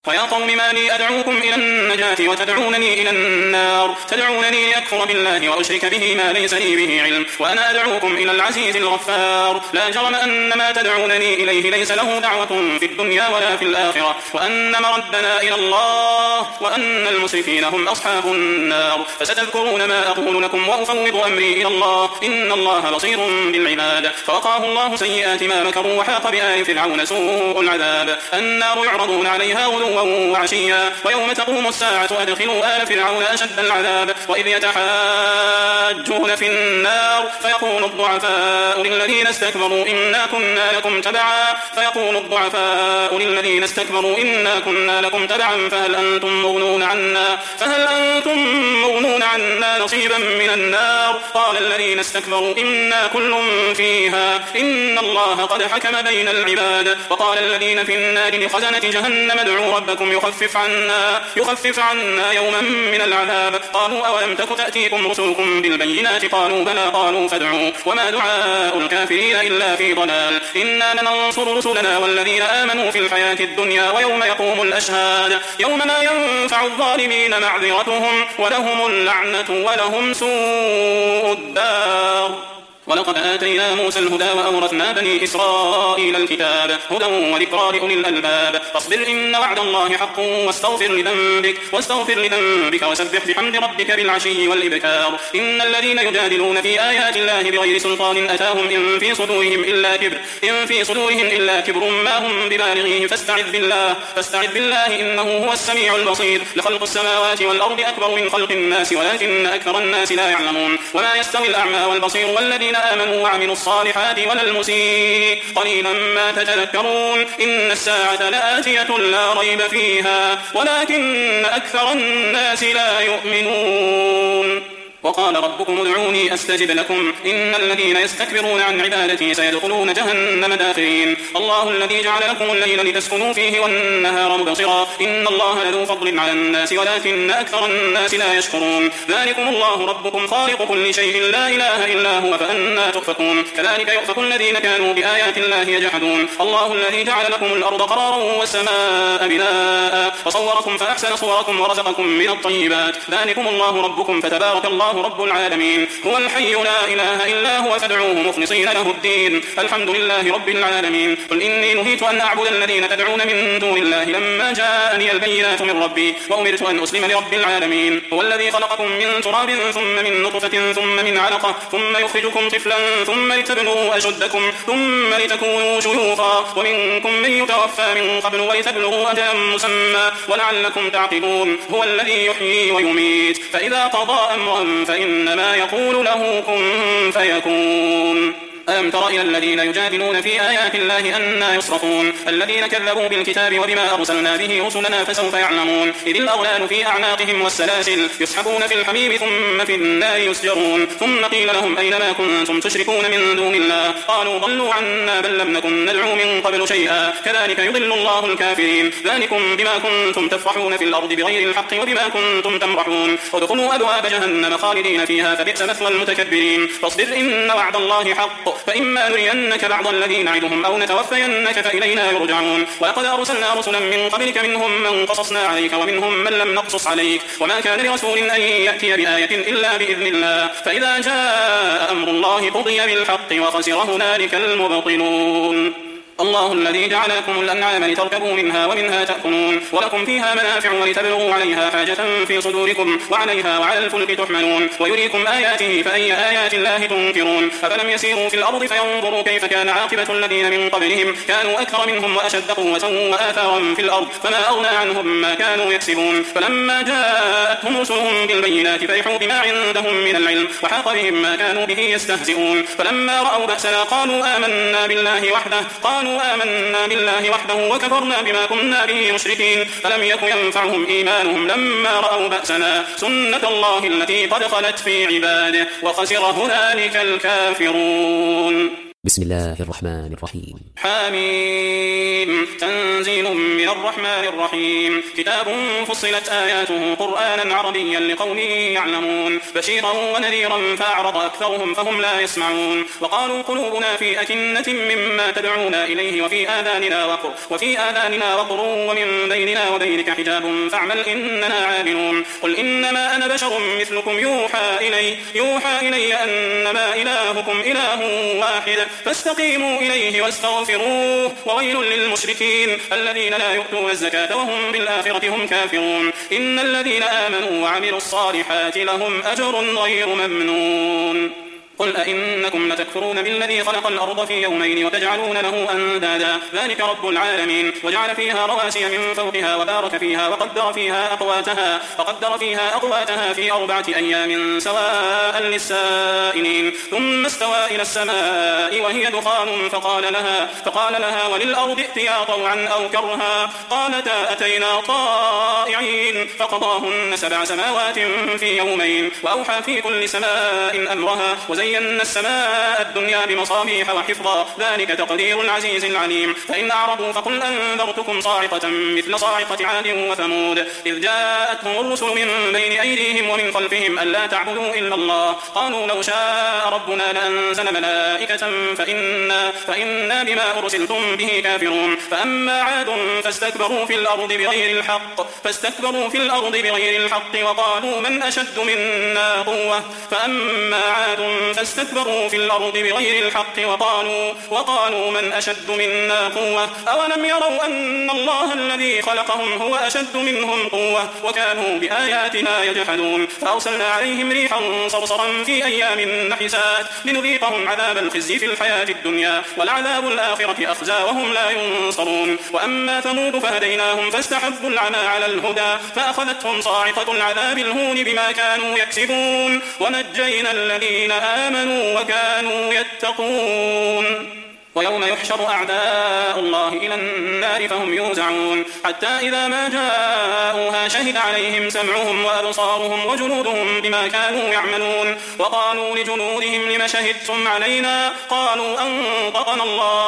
ويا قوم ما لي أدعوكم إلى النجاة وتدعونني إلى النار تدعونني لأكفر بالله وأشرك به ما ليس لي به علم وأنا أدعوكم إلى العزيز الغفار لا جرم أن ما تدعونني إليه ليس له دعوة في الدنيا ولا في الآخرة وأن مردنا إلى الله وأن المسرفين هم أصحاب النار فستذكرون ما أقول لكم وأفوض أمري إلى الله إن الله بصير بالعباد. فوقاه الله سيئات ما مكروا وحاق بآل فرعون سوء العذاب. النار يعرضون عليها غدوا وعشيا ويوم تقوم الساعة أدخلوا آل فرعون أشد العذاب وإذ يتحاجون في النار فيقول الضعفاء للذين استكبروا إنا كنا لكم تبعا فهل أنتم مغنون عنا نصيبا من النار قال الذين استكبروا إنا كل فيها إن الله قد حكم بين العباد. وقال الذين في النار لخزنة جهنم ادعوا ربكم يخفف عنا يوما من العذاب قالوا أولم تك تأتيكم رسلكم بالبينات قالوا بلى قالوا فادعوا وما دعاء الكافرين إلا في ضلال إنا لننصر رسلنا والذين آمنوا في الحياة الدنيا ويوم يقوم الأشهاد يوم لا ينفع الظالمين معذرتهم ولهم اللعنة ولهم سوء الدار. ولقد آتينا موسى الهدى وأورثنا بني إسرائيل الكتاب هدى وذكرى لأولي الألباب. فاصبر إن وعد الله حق واستغفر لذنبك وسبح بحمد ربك بالعشي والإبكار. إن الذين يجادلون في آيات الله بغير سلطان أتاهم إن في صدورهم إلا كبر ما هم ببالغيه فاستعذ بالله إنه هو السميع البصير. لخلق السماوات والأرض أكبر من خلق الناس ولكن أكثر الناس لا يعلمون. وما يستوي الأعمى والبصير والذين آمنوا وعملوا الصالحات ولا المسيء قليلا ما تتذكرون. إن الساعة لآتية لا ريب فيها ولكن أكثر الناس لا يؤمنون. وقال ربكم ادعوني أستجب لكم إن الذين يستكبرون عن عبادتي سيدخلون جهنم داخرين. الله الذي جعل لكم الليل لتسكنوا فيه والنهار مبصرا إن الله لذو فضل على الناس ولكن أكثر الناس لا يشكرون. ذلكم الله ربكم خالق كل شيء لا إله إلا هو فأنى تؤفكون. كذلك يؤفك الذين كانوا بآيات الله يجحدون. الله الذي جعل لكم الأرض قرارا والسماء بناء وصوركم فأحسن صوركم ورزقكم من الطيبات. ذلكم الله ربكم فتبارك الله رب العالمين. هو الحي لا إله إلا هو فادعوه مخلصين له الدين الحمد لله رب العالمين. قل إني نهيت أن أعبد الذين تدعون من دون الله لما جاءني البينات من ربي وأمرت أن أسلم لرب العالمين. هو الذي خلقكم من تراب ثم من نطفة ثم من علقة ثم يخرجكم طفلا ثم لتبلغوا أشدكم ثم لتكونوا شيوخا ومنكم من يتوفى من قبل ولتبلغوا أجلا مسمى ولعلكم تعقلون. هو الذي يحيي ويميت فإذا قضى أمرا فإنما يقول له كن فيكون. ألم تر إلى الذين يجادلون في آيات الله أنى يصرفون الذين كذبوا بالكتاب وبما أرسلنا به رسلنا فسوف يعلمون. إذ الأغلال في أعناقهم والسلاسل يسحبون في الحميم ثم في النار يسجرون. ثم قيل لهم أين ما كنتم تشركون من دون الله قالوا ضلوا عنا بل لم نكن ندعو من قبل شيئا كذلك يضل الله الكافرين. ذلكم بما كنتم تفرحون في الأرض بغير الحق وبما كنتم تمرحون. ادخلوا أبواب جهنم خالدين فيها فبئس مثوى المتكبرين. فاصبر إن وعد الله حق فإما نرينك بعض الذي نعدهم أو نتوفينك فإلينا يرجعون. ولقد أرسلنا رسلا من قبلك منهم من قصصنا عليك ومنهم من لم نقصص عليك وما كان لرسول أن يأتي بآية إلا بإذن الله. فإذا جاء أمر الله قضي بالحق وخسر هنالك المبطلون. الله الذي جعل لكم الأنعام لتركبوا منها ومنها تأكلون ولكم فيها منافع ولتبلغوا عليها حاجة في صدوركم وعليها وعلى الفلك تحملون ويريكم آياته فأي آيات الله تنكرون. أفلم يسيروا في الأرض فينظروا كيف كان عاقبة الذين من قبلهم كانوا أكثر منهم وأشد قوة وآثارا في الأرض فما أغنى عنهم ما كانوا يكسبون. فلما جاءتهم رسلهم بالبينات فرحوا بما عندهم من العلم وحاق بهم ما كانوا به يستهزئون. فلما رأوا بأسنا قالوا آمنا بالله وحده وكفرنا بما كنا به مشركين. فلم يكن ينفعهم إيمانهم لما رأوا بأسنا سنة الله التي قد خلت في عباده وخسر هنالك الكافرون. بسم الله الرحمن الرحيم. حميم تنزيل من الرحمن الرحيم. كتاب فصلت آياته قرآنا عربيا لقوم يعلمون بشيرا ونذيرا فأعرض أكثرهم فهم لا يسمعون. وقالوا قلوبنا في أكنة مما تدعونا إليه وفي آذاننا وقر ومن بيننا وبينك حجاب فاعمل إننا عاملون. قل إنما أنا بشر مثلكم يوحى إلي أنما إلهكم إله واحد فاستقيموا إليه واستغفروه وويل للمشركين الذين لا يؤتون الزكاة وهم بالآخرة هم كافرون. إن الذين آمنوا وعملوا الصالحات لهم أجر غير ممنون. قل أئنكم لتكفرون بالذي خلق الأرض في يومين وتجعلون له أندادا ذلك رب العالمين. وجعل فيها رواسي من فوقها وبارك فيها وقدر فيها أقواتها في 4 أيام سواء للسائلين. ثم استوى إلى السماء وهي دخان فقال لها وللأرض ائتيا طوعا أو كرها قالتا أتينا طائعين. فقضاهن 7 سماوات في يومين وأوحى في كل سماء أمرها وزينا السماء الدنيا بمصابيح وحفظا ذلك تقدير العزيز العليم. فإن أعرضوا فقل أنذرتكم صاعقة مثل صاعقة عاد وثمود إذ جاءتهم الرسل من بين أيديهم ومن خلفهم ألا تعبدوا إلا الله قالوا لو شاء ربنا لأنزل ملائكة فإنا بما أرسلتم به كافرون. فأما عاد فاستكبروا في الأرض بغير الحق وقالوا من أشد منا قوة. فاستكبروا في الأرض بغير الحق وقالوا من أشد منا قوة أولم يروا أن الله الذي خلقهم هو أشد منهم قوة وكانوا بآياتنا يجحدون. فأرسلنا عليهم ريحا صرصرا في أيام نحسات لنذيقهم عذاب الخزي في الحياة الدنيا ولعذاب الآخرة أخزى وهم لا ينصرون. وأما ثمود فهديناهم فاستحبوا العمى على الهدى فأخذتهم صاعقة العذاب الهون بما كانوا يكسبون ونجينا الذين آمنوا وكانوا يتقون. ويوم يحشر أعداء الله إلى النار فهم يوزعون حتى إذا ما جاءوها شهد عليهم سمعهم وأبصارهم وجلودهم بما كانوا يعملون. وقالوا لجلودهم لم شهدتم علينا قالوا أنطقنا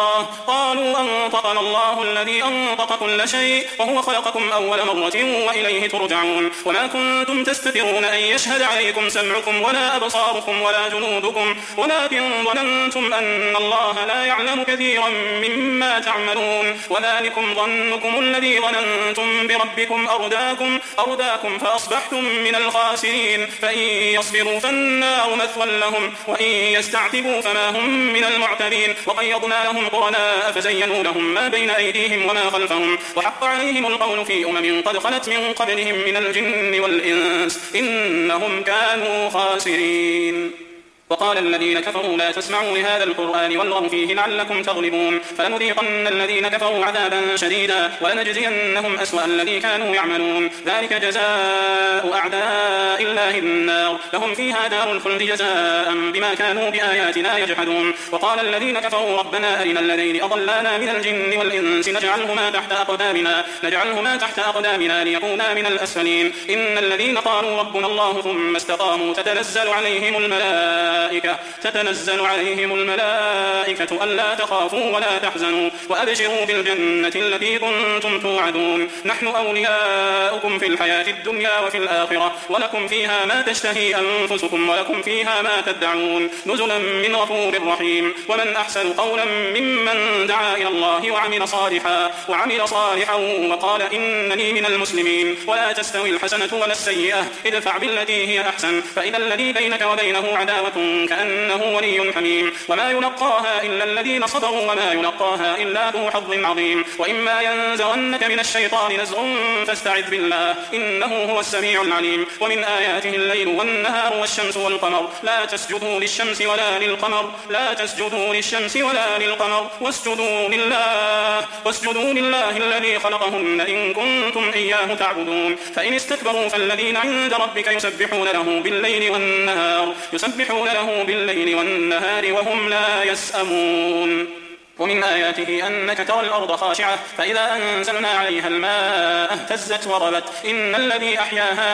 الله الذي أنطق كل شيء وهو خلقكم أول مرة وإليه ترجعون. وما كنتم تستترون أن يشهد عليكم سمعكم ولا أبصاركم ولا جلودكم ولكن ظننتم أن الله لا يعلم كثيرا مما تعملون. وذلكم ظنكم الذي ظننتم بربكم أرداكم فأصبحتم من الخاسرين. فإن يصبروا فالنار مثوى لهم وإن يستعتبوا فما هم من المعتبين. وقيضنا لهم قرناء فزينوا لهم ما بين أيديهم وما خلفهم وحق عليهم القول في أمم قد خلت من قبلهم من الجن والإنس إنهم كانوا خاسرين. وقال الذين كفروا لا تسمعوا لهذا القرآن والغوا فيه لعلكم تغلبون. فلنذيقن الذين كفروا عذابا شديدا ولنجزينهم أسوأ الذي كانوا يعملون. ذلك جزاء أعداء الله النار لهم فيها دار الخلد جزاء بما كانوا بآياتنا يجحدون. وقال الذين كفروا ربنا أرنا الذين أضلانا من الجن والإنس نجعلهما تحت أقدامنا ليكونا من الأسفلين. إن الذين قالوا ربنا الله ثم استقاموا تتنزل عليهم الملائكة ألا تخافوا ولا تحزنوا وأبشروا بالجنة التي كنتم توعدون. نحن أولياؤكم في الحياة الدنيا وفي الآخرة ولكم فيها ما تشتهي أنفسكم ولكم فيها ما تدعون نزلا من غفور رحيم. ومن أحسن قولا ممن دعا إلى الله وعمل صالحا وقال إنني من المسلمين. ولا تستوي الحسنة ولا السيئة ادفع بالتي هي أحسن فإذا الذي بينك وبينه عداوة كأنه ولي حميم. وما يلقاها إلا الذين صبروا وما يلقاها إلا ذو حظ عظيم. وإما ينزغنك من الشيطان نزغ فاستعذ بالله إنه هو السميع العليم. ومن آياته الليل والنهار والشمس والقمر لا تسجدوا للشمس ولا للقمر واسجدوا لله الذي خلقهن إن كنتم إياه تعبدون. فإن استكبروا فالذين عند ربك يسبحون له بالليل والنهار وهم لا يسأمون. ومن آياته أنك ترى الأرض خاشعة فإذا أنزلنا عليها الماء اهتزت وربت إن الذي أحياها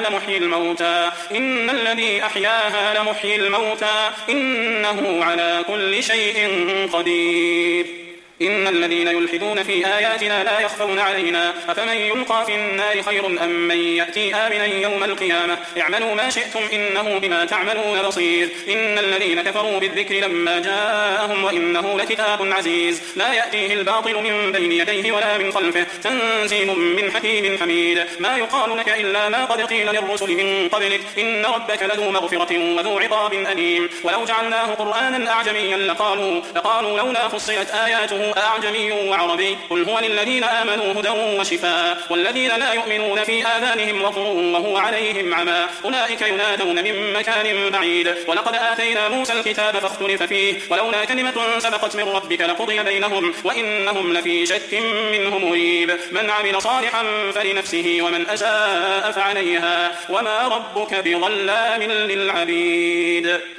لمحيي الموتى إنه على كل شيء قدير إن الذين يلحدون في آياتنا لا يخفون علينا أفمن يلقى في النار خير أم من يأتي آمنا يوم القيامة اعملوا ما شئتم إنه بما تعملون بصير إن الذين كفروا بالذكر لما جاءهم وإنه لكتاب عزيز لا يأتيه الباطل من بين يديه ولا من خلفه تنزيل من حكيم حميد ما يقال لك إلا ما قد قيل للرسل من قبلك إن ربك لذو مغفرة وذو عقاب أليم ولو جعلناه قرآنا أعجميا لقالوا لولا فصلت آياته أعجمي وعربي قل هو للذين آمنوا هدى وشفاء والذين لا يؤمنون في آذانهم وقر وهو عليهم عمى أولئك ينادون من مكان بعيد ولقد آتينا موسى الكتاب فاختلف فيه ولولا كلمة سبقت من ربك لقضي بينهم وإنهم لفي شك منه مريب من عمل صالحا فلنفسه ومن أساء فعليها وما ربك بظلام للعبيد